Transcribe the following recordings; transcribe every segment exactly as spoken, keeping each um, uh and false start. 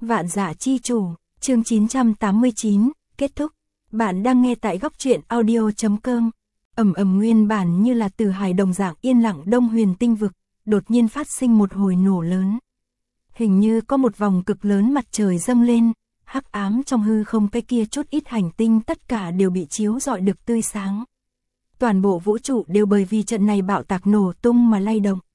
Vạn Dạ Chi Chủ, chương chín trăm tám mươi chín, kết thúc. Bạn đang nghe tại góc truyện audio chấm com. Ầm ầm, nguyên bản như là từ hải đồng dạng yên lặng Đông Huyền tinh vực, đột nhiên phát sinh một hồi nổ lớn. Hình như có một vòng cực lớn mặt trời dâng lên, hắc ám trong hư không cái kia chút ít hành tinh tất cả đều bị chiếu rọi được tươi sáng. Toàn bộ vũ trụ đều bởi vì trận này bạo tạc nổ tung mà lay động.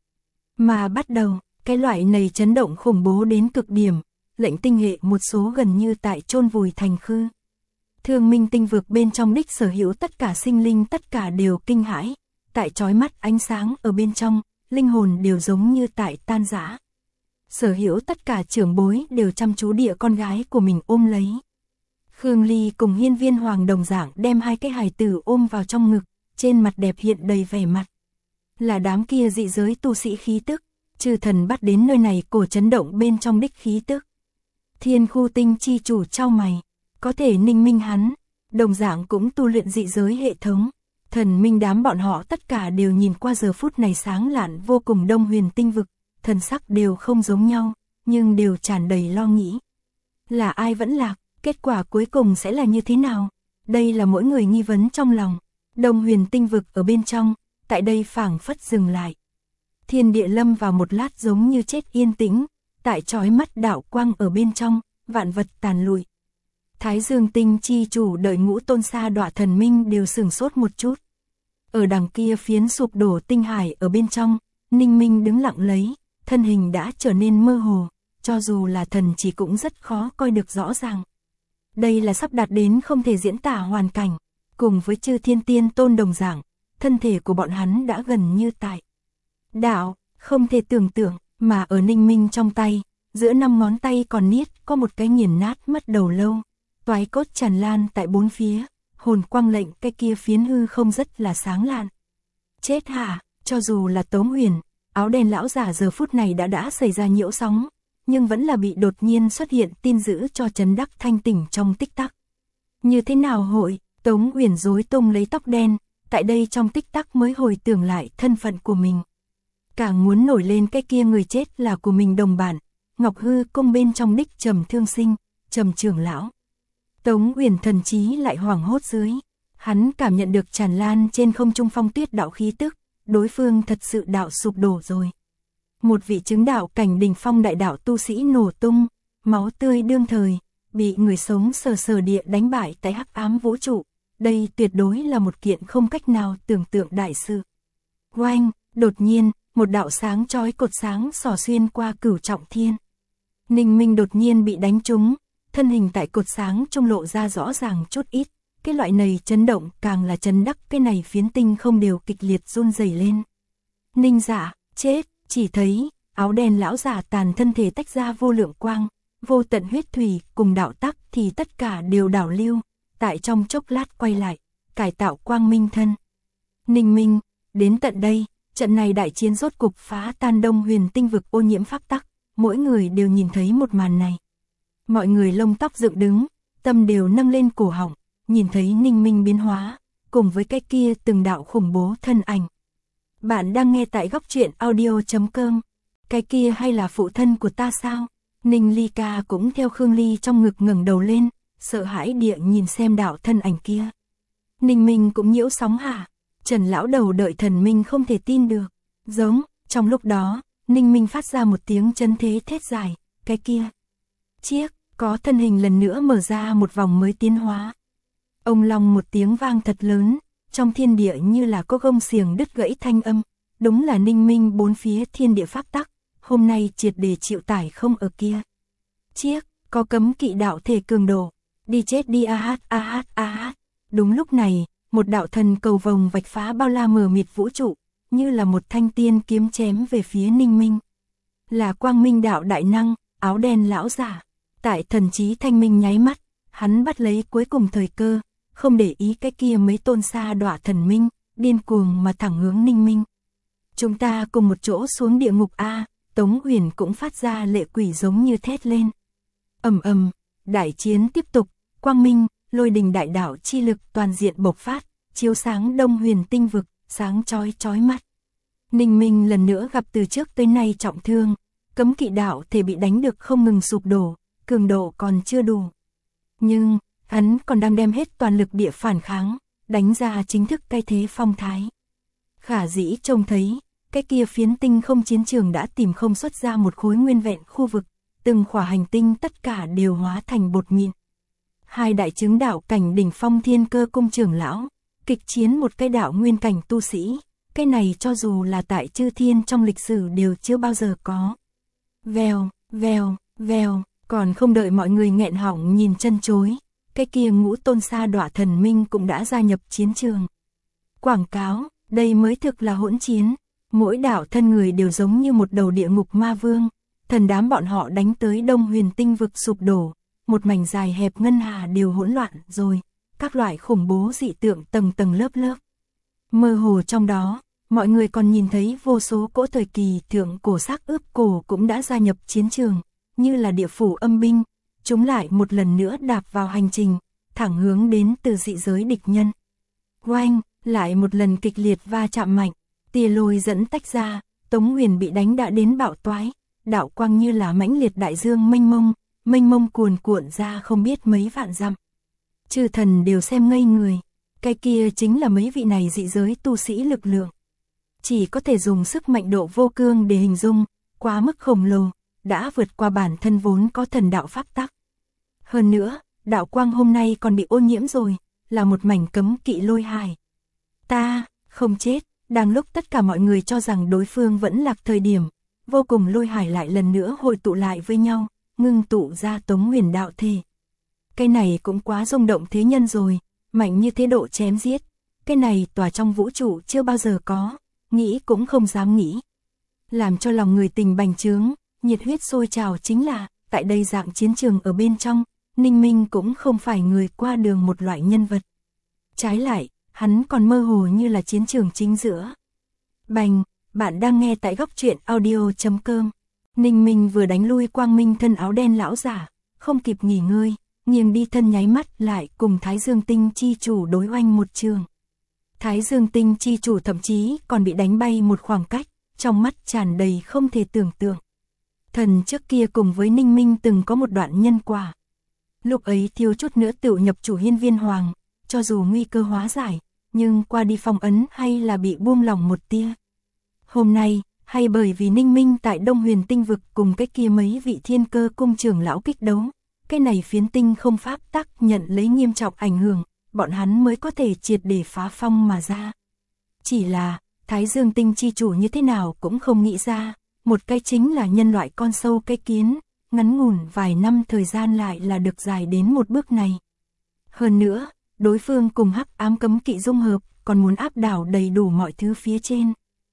Mà bắt đầu, cái loại này chấn động khủng bố đến cực điểm, lệnh tinh hệ một số gần như tại chôn vùi thành khư. Thương Minh tinh vực bên trong đích sở hữu tất cả sinh linh tất cả đều kinh hãi, tại chói mắt ánh sáng ở bên trong, linh hồn đều giống như tại tan rã. Sở hữu tất cả trưởng bối đều chăm chú địa con gái của mình ôm lấy. Khương Ly cùng Hiên Viên Hoàng đồng dạng đem hai cái hài tử ôm vào trong ngực, trên mặt đẹp hiện đầy vẻ mặt. Là đám kia dị giới tu sĩ khí tức, chư thần bắt đến nơi này cổ chấn động bên trong đích khí tức. Thiên Khu Tinh chi chủ trao mày, có thể ninh minh hắn, đồng dạng cũng tu luyện dị giới hệ thống. Thần minh đám bọn họ tất cả đều nhìn qua giờ phút này sáng lạn vô cùng Đông Huyền tinh vực, thần sắc đều không giống nhau, nhưng đều tràn đầy lo nghĩ. Là ai vẫn lạc, kết quả cuối cùng sẽ là như thế nào? Đây là mỗi người nghi vấn trong lòng. Đông Huyền tinh vực ở bên trong, tại đây phảng phất dừng lại. Thiên địa lâm vào một lát giống như chết yên tĩnh, tại chói mắt đạo quang ở bên trong, vạn vật tàn lụi. Thái Dương Tinh chi chủ đợi Ngũ Tôn Sa Đọa thần minh đều sửng sốt một chút. Ở đằng kia phiến sụp đổ tinh hải ở bên trong, Ninh Minh đứng lặng lấy, thân hình đã trở nên mơ hồ, cho dù là thần chỉ cũng rất khó coi được rõ ràng. Đây là sắp đạt đến không thể diễn tả hoàn cảnh, cùng với chư thiên tiên tôn đồng dạng, thân thể của bọn hắn đã gần như tại đạo, không thể tưởng tượng, mà ở Ninh Minh trong tay, giữa năm ngón tay còn niết có một cái nghiền nát mất đầu lâu, toái cốt tràn lan tại bốn phía, hồn quang lệnh cái kia phiến hư không rất là sáng lạn. Chết hả, cho dù là Tống Huyền, áo đen lão giả giờ phút này đã đã xảy ra nhiễu sóng, nhưng vẫn là bị đột nhiên xuất hiện tin dữ cho chấn đắc thanh tỉnh trong tích tắc. Như thế nào hội, Tống Huyền rối tung lấy tóc đen, tại đây trong tích tắc mới hồi tưởng lại thân phận của mình. Càng muốn nổi lên cái kia người chết là của mình đồng bản, Ngọc Hư cung bên trong đích Trầm Thương Sinh, Trầm trưởng lão. Tống Huyền thần trí lại hoảng hốt dưới, hắn cảm nhận được tràn lan trên không trung phong tuyết đạo khí tức, đối phương thật sự đạo sụp đổ rồi. Một vị chứng đạo cảnh đỉnh phong đại đạo tu sĩ nổ tung, máu tươi đương thời, bị người sống sờ sờ địa đánh bại tại hắc ám vũ trụ, đây tuyệt đối là một kiện không cách nào tưởng tượng đại sự. Oanh, đột nhiên, một đạo sáng chói cột sáng xỏ xuyên qua cửu trọng thiên. Ninh Minh đột nhiên bị đánh trúng, thân hình tại cột sáng trông lộ ra rõ ràng chút ít, cái loại này chấn động càng là chấn đắc cái này phiến tinh không đều kịch liệt run rẩy lên. Ninh Dạ, chết, chỉ thấy, áo đen lão giả tàn thân thể tách ra vô lượng quang, vô tận huyết thủy cùng đạo tắc thì tất cả đều đảo lưu, tại trong chốc lát quay lại, cải tạo quang minh thân. Ninh Minh, đến tận đây, trận này đại chiến rốt cục phá tan Đông Huyền tinh vực ô nhiễm pháp tắc, mỗi người đều nhìn thấy một màn này. Mọi người lông tóc dựng đứng, tâm đều nâng lên cổ họng, nhìn thấy Ninh Minh biến hóa, cùng với cái kia từng đạo khủng bố thân ảnh. Bạn đang nghe tại góc truyện audio chấm com. Cái kia hay là phụ thân của ta sao? Ninh Ly Ca cũng theo Khương Ly trong ngực ngẩng đầu lên, sợ hãi địa nhìn xem đạo thân ảnh kia. Ninh Minh cũng nhiễu sóng hả? Trần lão đầu đợi thần minh không thể tin được. Giống, trong lúc đó, Ninh Minh phát ra một tiếng chấn thế thét dài, cái kia. Chiếc, có thân hình lần nữa mở ra một vòng mới tiến hóa. Ông long một tiếng vang thật lớn, trong thiên địa như là có gông xiềng đứt gãy thanh âm, đúng là Ninh Minh bốn phía thiên địa pháp tắc, hôm nay triệt để chịu tải không ở kia. Chiếc, có cấm kỵ đạo thể cường độ, đi chết đi a hát a hát a hát. Đúng lúc này, một đạo thần cầu vồng vạch phá bao la mờ mịt vũ trụ, như là một thanh tiên kiếm chém về phía Ninh Minh. Là Quang Minh đạo đại năng, áo đen lão giả, tại thần trí thanh minh nháy mắt, hắn bắt lấy cuối cùng thời cơ, không để ý cái kia mấy tôn sa đọa thần minh, điên cuồng mà thẳng hướng Ninh Minh. Chúng ta cùng một chỗ xuống địa ngục a, Tống Huyền cũng phát ra lệ quỷ giống như thét lên. Ầm ầm, đại chiến tiếp tục, quang minh, lôi đình đại đạo chi lực toàn diện bộc phát, chiếu sáng Đông Huyền tinh vực, sáng chói chói mắt. Ninh Minh lần nữa gặp từ trước tới nay trọng thương, cấm kỵ đạo thể bị đánh được không ngừng sụp đổ, cường độ còn chưa đủ. Nhưng, hắn còn đang đem hết toàn lực địa phản kháng, đánh ra chính thức cái thế phong thái. Khả dĩ trông thấy, cái kia phiến tinh không chiến trường đã tìm không xuất ra một khối nguyên vẹn khu vực, từng khỏa hành tinh tất cả đều hóa thành bột mịn. Hai đại chứng đạo cảnh đỉnh phong thiên cơ cung trưởng lão, kịch chiến một cái đạo nguyên cảnh tu sĩ, cái này cho dù là tại chư thiên trong lịch sử đều chưa bao giờ có. Vèo, vèo, vèo, còn không đợi mọi người nghẹn họng nhìn chân chối, cái kia ngũ tôn sa đọa thần minh cũng đã gia nhập chiến trường. Quảng cáo, đây mới thực là hỗn chiến, mỗi đạo thân người đều giống như một đầu địa ngục ma vương, thần đám bọn họ đánh tới Đông Huyền tinh vực sụp đổ, một mảnh dài hẹp ngân hà đều hỗn loạn rồi, các loại khủng bố dị tượng tầng tầng lớp lớp. Mơ hồ trong đó, mọi người còn nhìn thấy vô số cỗ thời kỳ thượng cổ xác ướp cổ cũng đã gia nhập chiến trường, như là địa phủ âm binh, chúng lại một lần nữa đạp vào hành trình, thẳng hướng đến từ dị giới địch nhân. Oanh, lại một lần kịch liệt va chạm mạnh, tia lôi dẫn tách ra, Tống Huyền bị đánh đã đến bạo toái, đạo quang như là mãnh liệt đại dương mênh mông, mênh mông cuồn cuộn ra không biết mấy vạn dặm. Chư thần đều xem ngây người, cái kia chính là mấy vị này dị giới tu sĩ lực lượng. Chỉ có thể dùng sức mạnh độ vô cương để hình dung, quá mức khổng lồ, đã vượt qua bản thân vốn có thần đạo pháp tắc. Hơn nữa, đạo quang hôm nay còn bị ô nhiễm rồi, là một mảnh cấm kỵ lôi hải. Ta, không chết, đang lúc tất cả mọi người cho rằng đối phương vẫn lạc thời điểm, vô cùng lôi hải lại lần nữa hội tụ lại với nhau, ngưng tụ ra Tống Huyền đạo thể. Cái này cũng quá rung động thế nhân rồi, mạnh như thế độ chém giết, cái này tỏa trong vũ trụ chưa bao giờ có, nghĩ cũng không dám nghĩ. Làm cho lòng người tình bành trướng, nhiệt huyết sôi trào chính là, tại đây dạng chiến trường ở bên trong, Ninh Minh cũng không phải người qua đường một loại nhân vật. Trái lại, hắn còn mơ hồ như là chiến trường chính giữa. Bành, bạn đang nghe tại góc truyện audio chấm com. Ninh Minh vừa đánh lui Quang Minh thân áo đen lão giả, không kịp nghỉ ngơi, nghiêng đi thân nháy mắt lại cùng Thái Dương Tinh chi chủ đối oanh một trường. Thái Dương Tinh chi chủ thậm chí còn bị đánh bay một khoảng cách, trong mắt tràn đầy không thể tưởng tượng. Thần trước kia cùng với Ninh Minh từng có một đoạn nhân quả. Lúc ấy thiếu chút nữa tựu nhập chủ Hiên Viên Hoàng, cho dù nguy cơ hóa giải, nhưng qua đi phong ấn hay là bị buông lỏng một tia. Hôm nay, hay bởi vì Ninh Minh tại Đông Huyền tinh vực cùng cái kia mấy vị thiên cơ cung trưởng lão kích đấu, cái này phiến tinh không pháp tắc nhận lấy nghiêm trọng ảnh hưởng, bọn hắn mới có thể triệt để phá phong mà ra. Chỉ là, Thái Dương Tinh chi chủ như thế nào cũng không nghĩ ra, một cái chính là nhân loại con sâu cái kiến, ngắn ngủn vài năm thời gian lại là được dài đến một bước này. Hơn nữa, đối phương cùng hắc ám cấm kỵ dung hợp, còn muốn áp đảo đầy đủ mọi thứ phía trên.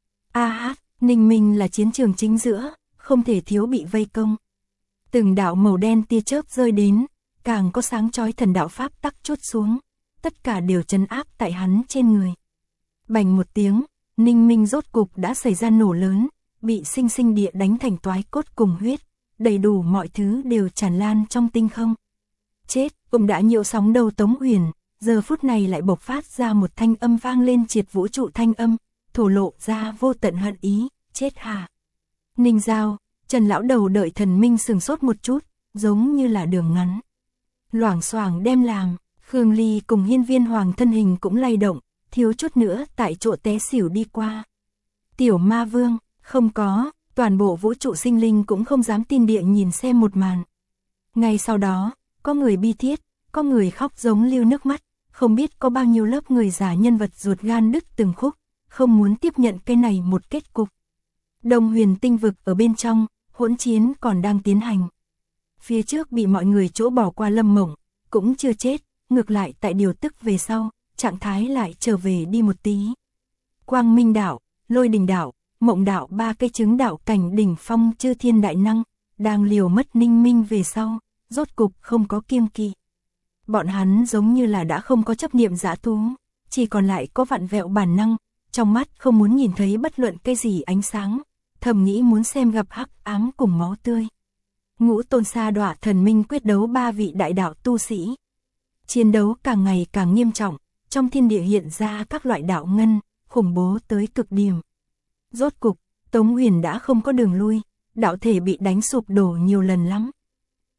A hát, Ninh Minh là chiến trường chính giữa, không thể thiếu bị vây công. Từng đạo màu đen tia chớp rơi đến, càng có sáng chói thần đạo pháp tắc chốt xuống, tất cả đều trấn áp tại hắn trên người. Bành một tiếng, Ninh Minh rốt cục đã xảy ra nổ lớn, bị sinh sinh địa đánh thành toái cốt cùng huyết, đầy đủ mọi thứ đều tràn lan trong tinh không. Chết, cũng đã nhiễu sóng đầu Tống Huyền, giờ phút này lại bộc phát ra một thanh âm vang lên triệt vũ trụ thanh âm, thổ lộ ra vô tận hận ý, chết hà. Ninh Giao, Trần lão đầu đợi thần minh sừng sốt một chút, giống như là đường ngắn. Loảng xoảng đem làm, Khương Ly cùng Hiên Viên Hoàng thân hình cũng lay động, thiếu chút nữa tại chỗ té xỉu đi qua. Tiểu ma vương, không có, toàn bộ vũ trụ sinh linh cũng không dám tin địa nhìn xem một màn. Ngay sau đó, có người bi thiết, có người khóc giống lưu nước mắt, không biết có bao nhiêu lớp người giả nhân vật ruột gan đứt từng khúc, không muốn tiếp nhận cái này một kết cục. Đông Huyền tinh vực ở bên trong, hỗn chiến còn đang tiến hành. Phía trước bị mọi người chỗ bỏ qua Lâm Mộng, cũng chưa chết, ngược lại tại điều tức về sau, trạng thái lại trở về đi một tí. Quang Minh đạo, Lôi Đình đạo, Mộng đạo ba cái chứng đạo cảnh đỉnh phong chư thiên đại năng, đang liều mất Ninh Minh về sau, rốt cục không có kiêng kỵ. Bọn hắn giống như là đã không có chấp niệm dã thú, chỉ còn lại có vặn vẹo bản năng, trong mắt không muốn nhìn thấy bất luận cái gì ánh sáng, thầm nghĩ muốn xem gặp hắc ám cùng máu tươi. Ngũ tôn sa đọa thần minh quyết đấu ba vị đại đạo tu sĩ. Chiến đấu càng ngày càng nghiêm trọng, trong thiên địa hiện ra các loại đạo ngân, khủng bố tới cực điểm. Rốt cục, Tống Huyền đã không có đường lui, đạo thể bị đánh sụp đổ nhiều lần lắm.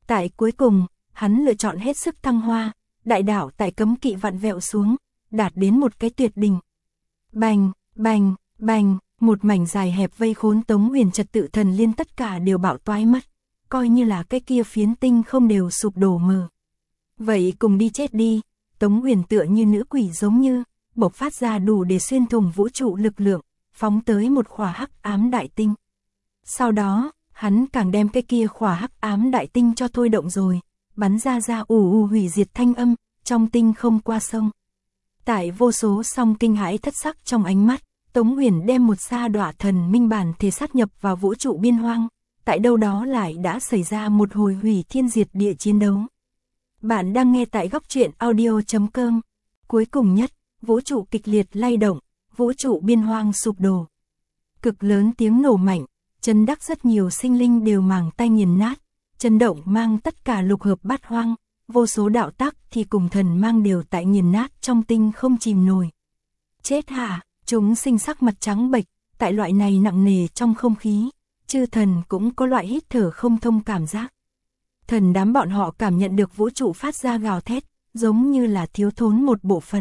Tại cuối cùng, hắn lựa chọn hết sức thăng hoa, đại đạo tại cấm kỵ vặn vẹo xuống, đạt đến một cái tuyệt đỉnh. Bành, bành, bành, một mảnh dài hẹp vây khốn Tống Huyền trật tự thần liên tất cả đều bạo toái mất, coi như là cái kia phiến tinh không đều sụp đổ mờ. Vậy cùng đi chết đi, Tống Huyền tựa như nữ quỷ giống như, bộc phát ra đủ để xuyên thủng vũ trụ lực lượng, phóng tới một khỏa hắc ám đại tinh. Sau đó, hắn càng đem cái kia khỏa hắc ám đại tinh cho thôi động rồi, bắn ra ra ù ù hủy diệt thanh âm, trong tinh không qua sông. Tại vô số song kinh hãi thất sắc trong ánh mắt, Tống Huyền đem một sa đọa thần minh bản thể sát nhập vào vũ trụ biên hoang, tại đâu đó lại đã xảy ra một hồi hủy thiên diệt địa chiến đấu. Bạn đang nghe tại góc truyện audio chấm com. Cuối cùng nhất, vũ trụ kịch liệt lay động, vũ trụ biên hoang sụp đổ. Cực lớn tiếng nổ mạnh, chấn đắc rất nhiều sinh linh đều màng tai nghiền nát, chấn động mang tất cả lục hợp bát hoang, vô số đạo tắc thì cùng thần mang đều tại nghiền nát trong tinh không chìm nổi. Chết hả, chúng sinh sắc mặt trắng bệch, tại loại này nặng nề trong không khí, chư thần cũng có loại hít thở không thông cảm giác. Thần đám bọn họ cảm nhận được vũ trụ phát ra gào thét, giống như là thiếu thốn một bộ phận.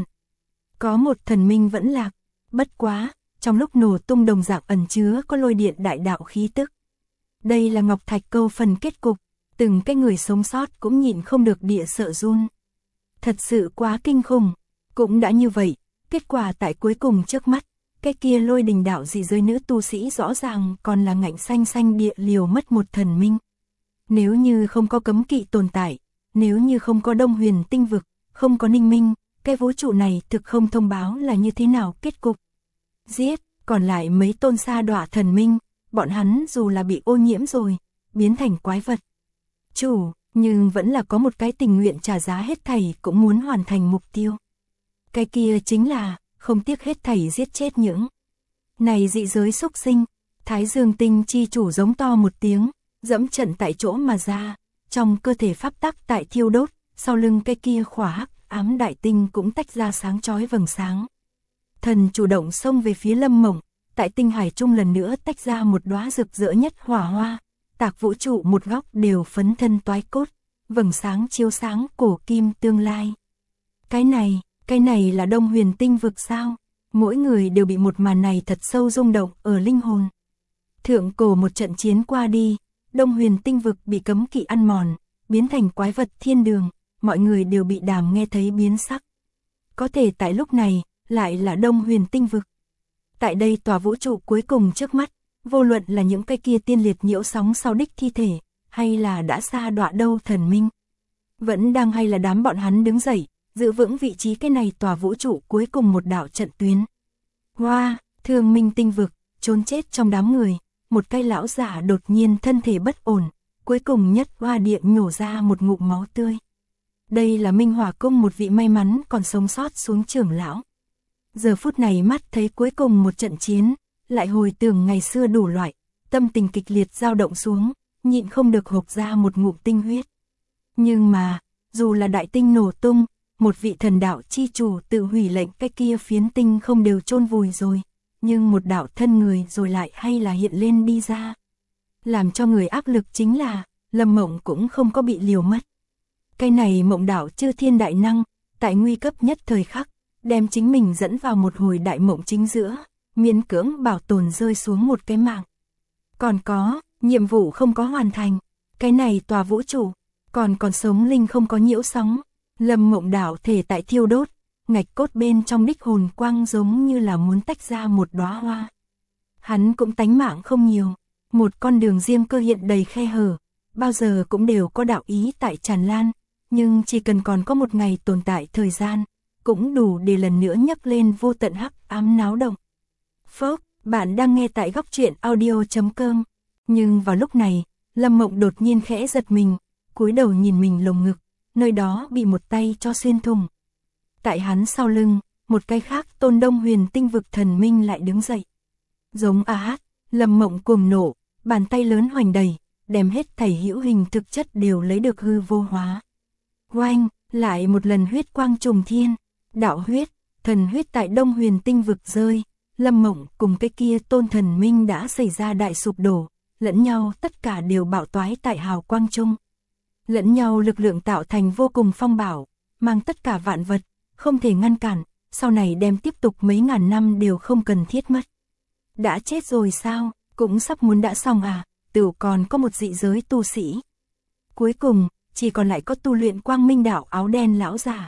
Có một thần minh vẫn lạc, bất quá, trong lúc nổ tung đồng dạng ẩn chứa có lôi điện đại đạo khí tức. Đây là Ngọc Thạch Câu phần kết cục, từng cái người sống sót cũng nhịn không được địa sợ run. Thật sự quá kinh khủng, cũng đã như vậy, kết quả tại cuối cùng trước mắt, cái kia lôi đình đạo dị giới nữ tu sĩ rõ ràng còn là ngạnh xanh xanh địa liều mất một thần minh. Nếu như không có cấm kỵ tồn tại, nếu như không có Đông Huyền tinh vực, không có Ninh Minh, cái vũ trụ này thực không thông báo là như thế nào kết cục. Giết, còn lại mấy tôn sa đọa thần minh, bọn hắn dù là bị ô nhiễm rồi, biến thành quái vật. Chủ, nhưng vẫn là có một cái tình nguyện trả giá hết thảy cũng muốn hoàn thành mục tiêu. Cái kia chính là, không tiếc hết thảy giết chết những này dị giới xúc sinh. Thái Dương tinh chi chủ giống to một tiếng, dẫm trận tại chỗ mà ra, trong cơ thể pháp tắc tại thiêu đốt, sau lưng cái kia khỏa hắc ám đại tinh cũng tách ra sáng chói vầng sáng. Thần chủ động xông về phía Lâm Mộng, tại tinh hải trung lần nữa tách ra một đóa rực rỡ nhất hỏa hoa, tạc vũ trụ một góc đều phấn thân toái cốt, vầng sáng chiếu sáng cổ kim tương lai. Cái này, cái này là Đông Huyền tinh vực sao? Mỗi người đều bị một màn này thật sâu rung động ở linh hồn. Thượng cổ một trận chiến qua đi, Đông Huyền tinh vực bị cấm kỵ ăn mòn, biến thành quái vật thiên đường, mọi người đều bị đàm nghe thấy biến sắc. Có thể tại lúc này, lại là Đông Huyền tinh vực. Tại đây tòa vũ trụ cuối cùng trước mắt, vô luận là những cái kia tiên liệt nhiễu sóng sau đích thi thể, hay là đã xa đọa đâu thần minh. Vẫn đang hay là đám bọn hắn đứng dậy, giữ vững vị trí cái này tòa vũ trụ cuối cùng một đạo trận tuyến. Hoa, wow, Thương Minh tinh vực, trốn chết trong đám người, một cái lão giả đột nhiên thân thể bất ổn, cuối cùng nhất hoa địa nhổ ra một ngụm máu tươi. Đây là Minh Hỏa Cung một vị may mắn còn sống sót xuống trưởng lão. Giờ phút này mắt thấy cuối cùng một trận chiến, lại hồi tưởng ngày xưa đủ loại, tâm tình kịch liệt dao động xuống, nhịn không được hộc ra một ngụm tinh huyết. Nhưng mà, dù là đại tinh nổ tung, một vị thần đạo chi chủ tự hủy lệnh cái kia phiến tinh không đều chôn vùi rồi, nhưng một đạo thân người rồi lại hay là hiện lên đi ra. Làm cho người áp lực chính là, Lâm Mộng cũng không có bị liều mất. Cái này Mộng đạo chư thiên đại năng, tại nguy cấp nhất thời khắc, đem chính mình dẫn vào một hồi đại mộng chính giữa, miễn cưỡng bảo tồn rơi xuống một cái mạng. Còn có, nhiệm vụ không có hoàn thành, cái này tòa vũ trụ, còn còn sống linh không có nhiễu sóng, Lâm Mộng đạo thể tại thiêu đốt, ngạch cốt bên trong đích hồn quang giống như là muốn tách ra một đóa hoa. Hắn cũng tánh mạng không nhiều, một con đường riêng cơ hiện đầy khe hở, bao giờ cũng đều có đạo ý tại tràn lan, nhưng chỉ cần còn có một ngày tồn tại thời gian, cũng đủ để lần nữa nhấc lên vô tận hắc ám náo động. Phốc, bạn đang nghe tại góc truyện audio chấm com. Nhưng vào lúc này, Lâm Mộng đột nhiên khẽ giật mình, cúi đầu nhìn mình lồng ngực, nơi đó bị một tay cho xuyên thủng. Tại hắn sau lưng, một cái khác tôn Đông Huyền tinh vực thần minh lại đứng dậy. Giống a hát, Lâm Mộng cuồng nộ, bàn tay lớn hoành đầy, đem hết thảy hữu hình thực chất đều lấy được hư vô hóa. Oanh, lại một lần huyết quang trùng thiên, đạo huyết, thần huyết tại Đông Huyền tinh vực rơi, Lâm Mộng cùng cái kia tôn thần minh đã xảy ra đại sụp đổ, lẫn nhau tất cả đều bạo toái tại hào quang chung. lẫn nhau lực lượng tạo thành vô cùng phong bảo, mang tất cả vạn vật, không thể ngăn cản, sau này đem tiếp tục mấy ngàn năm đều không cần thiết mất. Đã chết rồi sao, cũng sắp muốn đã xong à, tựu còn có một dị giới tu sĩ. Cuối cùng, chỉ còn lại có tu luyện quang minh đạo áo đen lão già.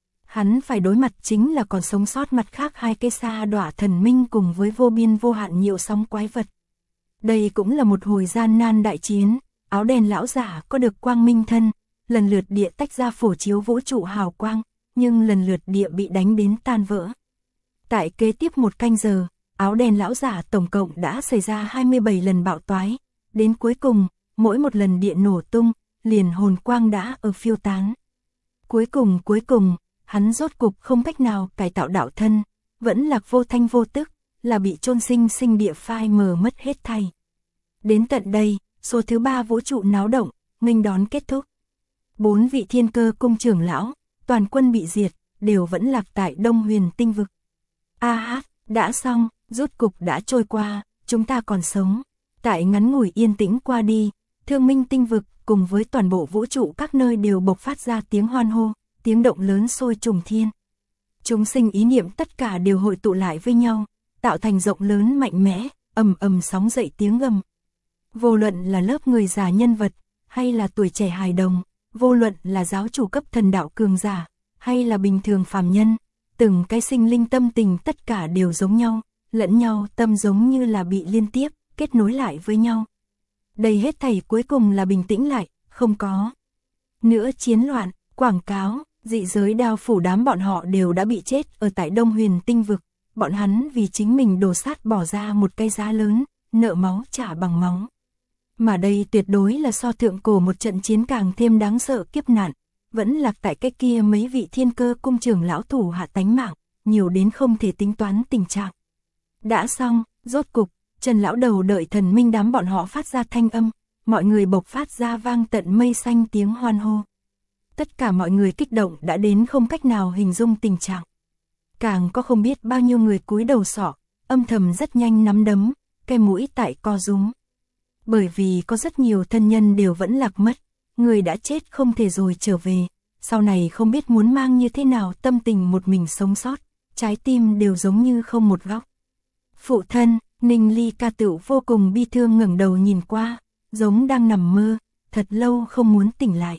Hắn phải đối mặt chính là còn sống sót mặt khác hai cái sa đọa thần minh cùng với vô biên vô hạn nhiều sóng quái vật. Đây cũng là một hồi gian nan đại chiến, áo đen lão giả có được quang minh thân, lần lượt địa tách ra phổ chiếu vũ trụ hào quang, nhưng lần lượt địa bị đánh đến tan vỡ. Tại kế tiếp một canh giờ, áo đen lão giả tổng cộng đã xảy ra hai mươi bảy lần bạo toái, đến cuối cùng, mỗi một lần địa nổ tung, liền hồn quang đã ở phiêu tán. Cuối cùng cuối cùng, hắn rốt cục không cách nào cải tạo đạo thân, vẫn lạc vô thanh vô tức, là bị chôn sinh sinh địa phai mờ mất hết thảy. Đến tận đây, số thứ ba vũ trụ náo động, nghênh đón kết thúc. Bốn vị thiên cơ cung trưởng lão, toàn quân bị diệt, đều vẫn lạc tại Đông Huyền tinh vực. A hát, đã xong, rốt cục đã trôi qua, chúng ta còn sống. Tại ngắn ngủi yên tĩnh qua đi, Thương Minh tinh vực cùng với toàn bộ vũ trụ các nơi đều bộc phát ra tiếng hoan hô, tiếng động lớn sôi trùng thiên. Chúng sinh ý niệm tất cả đều hội tụ lại với nhau, tạo thành rộng lớn mạnh mẽ, ầm ầm sóng dậy tiếng gầm. Vô luận là lớp người già nhân vật, hay là tuổi trẻ hài đồng, vô luận là giáo chủ cấp thần đạo cường giả, hay là bình thường phàm nhân, từng cái sinh linh tâm tình tất cả đều giống nhau, lẫn nhau tâm giống như là bị liên tiếp, kết nối lại với nhau. Đây hết thảy cuối cùng là bình tĩnh lại, không có nữa chiến loạn, quảng cáo, dị giới đao phủ đám bọn họ đều đã bị chết ở tại Đông Huyền tinh vực, bọn hắn vì chính mình đồ sát bỏ ra một cái giá lớn, nợ máu trả bằng máu. Mà đây tuyệt đối là so thượng cổ một trận chiến càng thêm đáng sợ kiếp nạn, vẫn lạc tại cái kia mấy vị thiên cơ cung trưởng lão thủ hạ tánh mạng, nhiều đến không thể tính toán tình trạng. Đã xong, rốt cục, Trần lão đầu đợi thần minh đám bọn họ phát ra thanh âm, mọi người bộc phát ra vang tận mây xanh tiếng hoan hô. Tất cả mọi người kích động đã đến không cách nào hình dung tình trạng. Càng có không biết bao nhiêu người cúi đầu sọ, âm thầm rất nhanh nắm đấm, cái mũi tại co rúm. Bởi vì có rất nhiều thân nhân đều vẫn lạc mất, người đã chết không thể rồi trở về, sau này không biết muốn mang như thế nào tâm tình một mình sống sót, trái tim đều giống như không một góc. Phụ thân, Ninh Ly ca tựu vô cùng bi thương ngẩng đầu nhìn qua, giống đang nằm mơ, thật lâu không muốn tỉnh lại.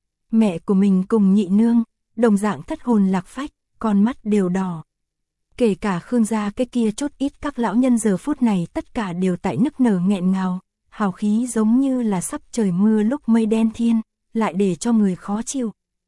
Mẹ của mình cùng nhị nương, đồng dạng thất hồn lạc phách, con mắt đều đỏ. Kể cả Khương gia cái kia chút ít các lão nhân giờ phút này tất cả đều tại nức nở nghẹn ngào, hào khí giống như là sắp trời mưa lúc mây đen thiên, lại để cho người khó chịu.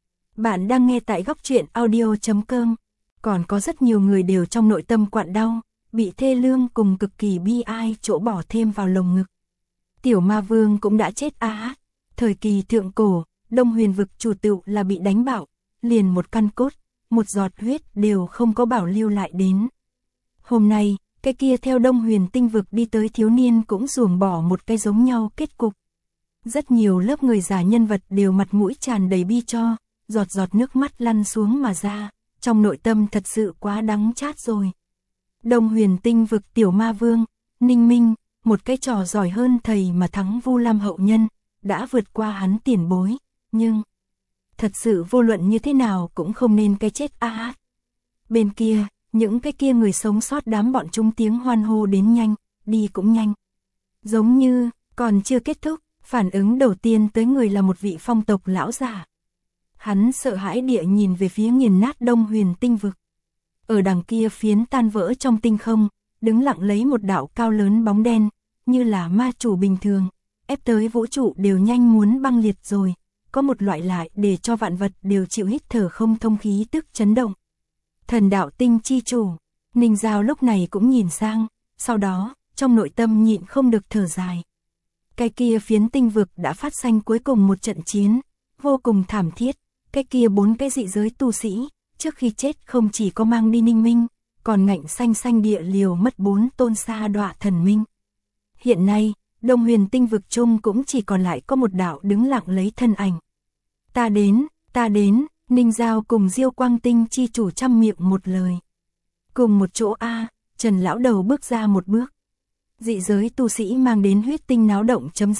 Bạn đang nghe tại góc truyện audio chấm com, còn có rất nhiều người đều trong nội tâm quặn đau, bị thê lương cùng cực kỳ bi ai chỗ bỏ thêm vào lồng ngực. Tiểu ma vương cũng đã chết a à, thời kỳ thượng cổ, Đông Huyền vực chủ tựu là bị đánh bạo, liền một căn cốt, một giọt huyết đều không có bảo lưu lại đến. Hôm nay, cái kia theo Đông Huyền tinh vực đi tới thiếu niên cũng ruồng bỏ một cái giống nhau kết cục. Rất nhiều lớp người già nhân vật đều mặt mũi tràn đầy bi cho, giọt giọt nước mắt lăn xuống mà ra, trong nội tâm thật sự quá đắng chát rồi. Đông Huyền tinh vực tiểu ma vương, Ninh Minh, một cái trò giỏi hơn thầy mà thắng Vu Lam hậu nhân, đã vượt qua hắn tiền bối, nhưng thật sự vô luận như thế nào cũng không nên cái chết a à. Bên kia, những cái kia người sống sót đám bọn chúng tiếng hoan hô đến nhanh, đi cũng nhanh. Giống như, còn chưa kết thúc, phản ứng đầu tiên tới người là một vị phong tộc lão già. Hắn sợ hãi địa nhìn về phía nghiền nát Đông Huyền tinh vực. Ở đằng kia phiến tan vỡ trong tinh không, đứng lặng lấy một đạo cao lớn bóng đen, như là ma chủ bình thường, ép tới vũ trụ đều nhanh muốn băng liệt rồi, có một loại lại để cho vạn vật đều chịu hít thở không thông khí tức chấn động. Thần đạo tinh chi chủ, Ninh Giao lúc này cũng nhìn sang, sau đó, trong nội tâm nhịn không được thở dài. Cái kia phiến tinh vực đã phát sinh cuối cùng một trận chiến, vô cùng thảm thiết, cái kia bốn cái dị giới tu sĩ, trước khi chết không chỉ có mang đi Ninh Minh, còn ngạnh xanh xanh địa liều mất bốn tôn sa đọa thần minh. Hiện nay, Đông Huyền tinh vực chung cũng chỉ còn lại có một đạo đứng lặng lấy thân ảnh. Ta đến, ta đến, Ninh Giao cùng Diêu Quang Tinh chi chủ trăm miệng một lời. Cùng một chỗ A, Trần lão đầu bước ra một bước. Dị giới tu sĩ mang đến huyết tinh náo động chấm dứt,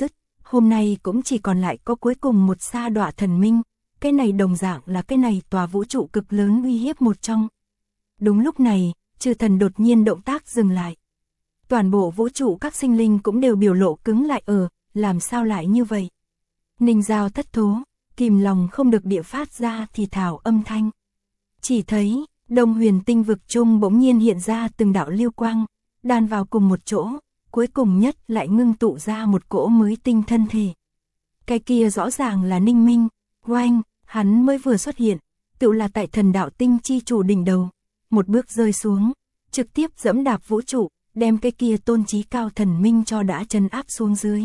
hôm nay cũng chỉ còn lại có cuối cùng một sa đọa thần minh, cái này đồng dạng là cái này tòa vũ trụ cực lớn uy hiếp một trong. Đúng lúc này, chư thần đột nhiên động tác dừng lại. Toàn bộ vũ trụ các sinh linh cũng đều biểu lộ cứng lại ở, làm sao lại như vậy? Ninh Giao thất thố, kìm lòng không được địa phát ra thì thảo âm thanh. Chỉ thấy, Đông Huyền tinh vực chung bỗng nhiên hiện ra từng đạo lưu quang, đan vào cùng một chỗ, cuối cùng nhất lại ngưng tụ ra một cỗ mới tinh thân thể. Cái kia rõ ràng là Ninh Minh, oanh, hắn mới vừa xuất hiện, tự là tại thần đạo tinh chi chủ đỉnh đầu, một bước rơi xuống, trực tiếp dẫm đạp vũ trụ, đem cái kia tôn trí cao thần minh cho đã trấn áp xuống dưới.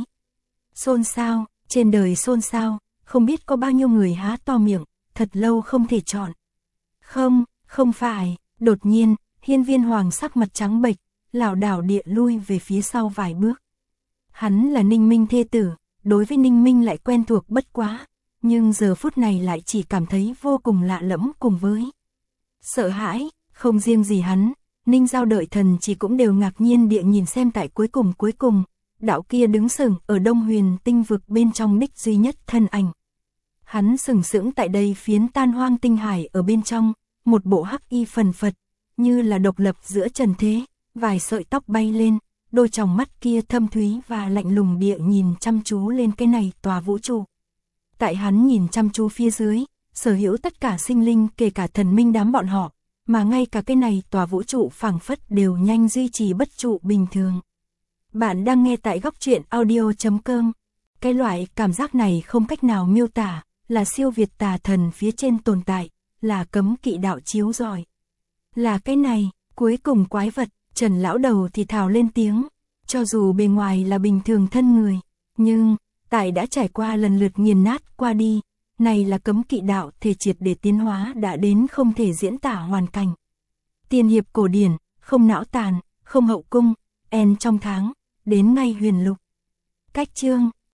Xôn xao, trên đời xôn xao, không biết có bao nhiêu người há to miệng, thật lâu không thể chọn. Không, không phải, đột nhiên, Hiên Viên Hoàng sắc mặt trắng bệch, lảo đảo địa lui về phía sau vài bước. Hắn là Ninh Minh thê tử, đối với Ninh Minh lại quen thuộc bất quá, nhưng giờ phút này lại chỉ cảm thấy vô cùng lạ lẫm cùng với sợ hãi, không riêng gì hắn, Ninh Giao đợi thần chỉ cũng đều ngạc nhiên địa nhìn xem tại cuối cùng cuối cùng, đạo kia đứng sừng ở Đông Huyền tinh vực bên trong đích duy nhất thân ảnh. Hắn sừng sững tại đây phiến tan hoang tinh hải ở bên trong, một bộ hắc y phần phật, như là độc lập giữa trần thế, vài sợi tóc bay lên, đôi tròng mắt kia thâm thúy và lạnh lùng địa nhìn chăm chú lên cái này tòa vũ trụ. Tại hắn nhìn chăm chú phía dưới, sở hữu tất cả sinh linh kể cả thần minh đám bọn họ, mà ngay cả cái này tòa vũ trụ phảng phất đều nhanh duy trì bất trụ bình thường. Bạn đang nghe tại góc truyện audio chấm com. Cái loại cảm giác này không cách nào miêu tả, là siêu việt tà thần phía trên tồn tại, là cấm kỵ đạo chiếu rọi. Là cái này, cuối cùng quái vật, Trần lão đầu thì thào lên tiếng, cho dù bề ngoài là bình thường thân người, nhưng, tại đã trải qua lần lượt nghiền nát qua đi, này là cấm kỵ đạo thể triệt để tiến hóa đã đến không thể diễn tả hoàn cảnh. Tiên hiệp cổ điển, không não tàn, không hậu cung, en trong tháng, đến ngay huyền lục. Cách chương